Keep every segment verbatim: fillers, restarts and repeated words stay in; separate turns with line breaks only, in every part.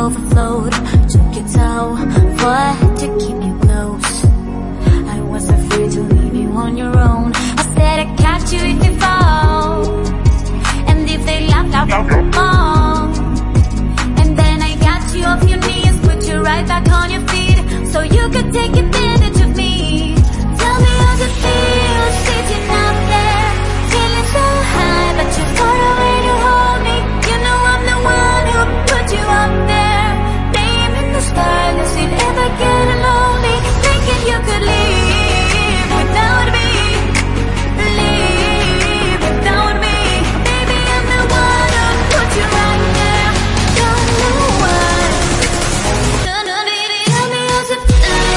overflowed. Took your toe, fought to keep you close. I was afraid to leave you on your own. I said I'd catch you if you fall, and if they laugh, I'll come on. And then I got you off your knees, put you right back on your feet, so you could take advantage of me. Tell me how it feels sitting up there, feeling so high, but you're far away to hold me. You know I'm the one who put you up there, name in the stars, you'd ever get lonely, thinking you could leave without me, leave without me. Baby, I'm the one who put you right there. Don't know why. No, no, baby, tell me how's it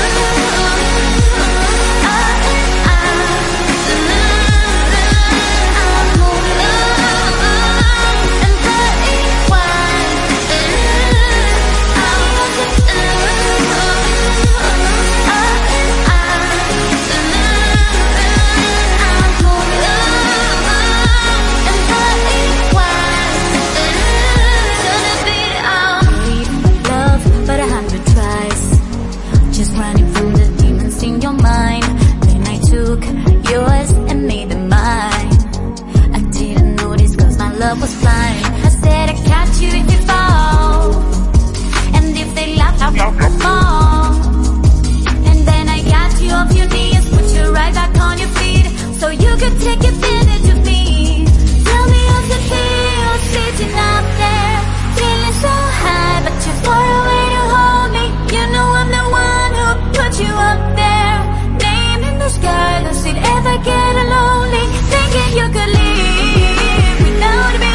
love was blind. I said I'd catch you if you fall, and if they laugh, I'll come on. And then I got you off your knees, put you right back on your feet, so you could take advantage of me. Tell me how it feels sitting up there, feeling so high, but you're far away to hold me. You know I'm the one who put you up there, name in the sky, does it ever get lonely, thinking you could leave without me,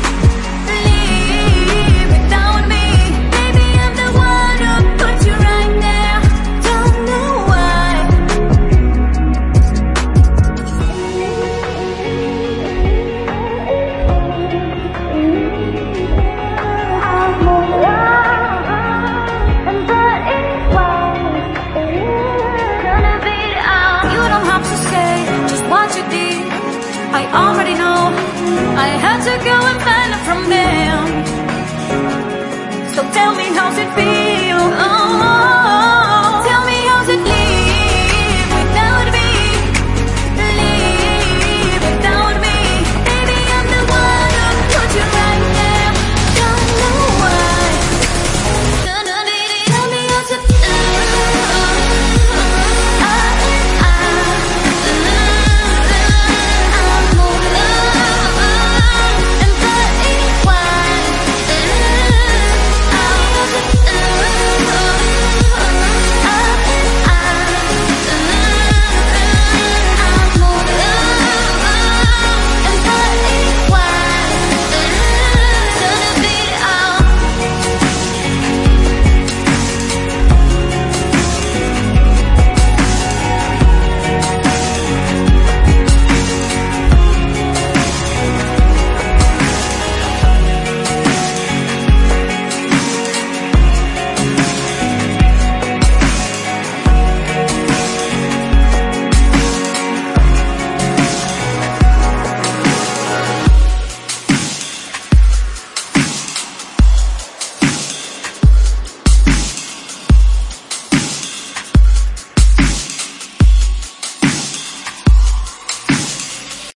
leave without me. Baby, I'm the one who put you right there. Don't know why. I'm alone, and that is why gonna be out. You don't have to say just what you did, I already know. I had to go and find it from them. So tell me how's it feel.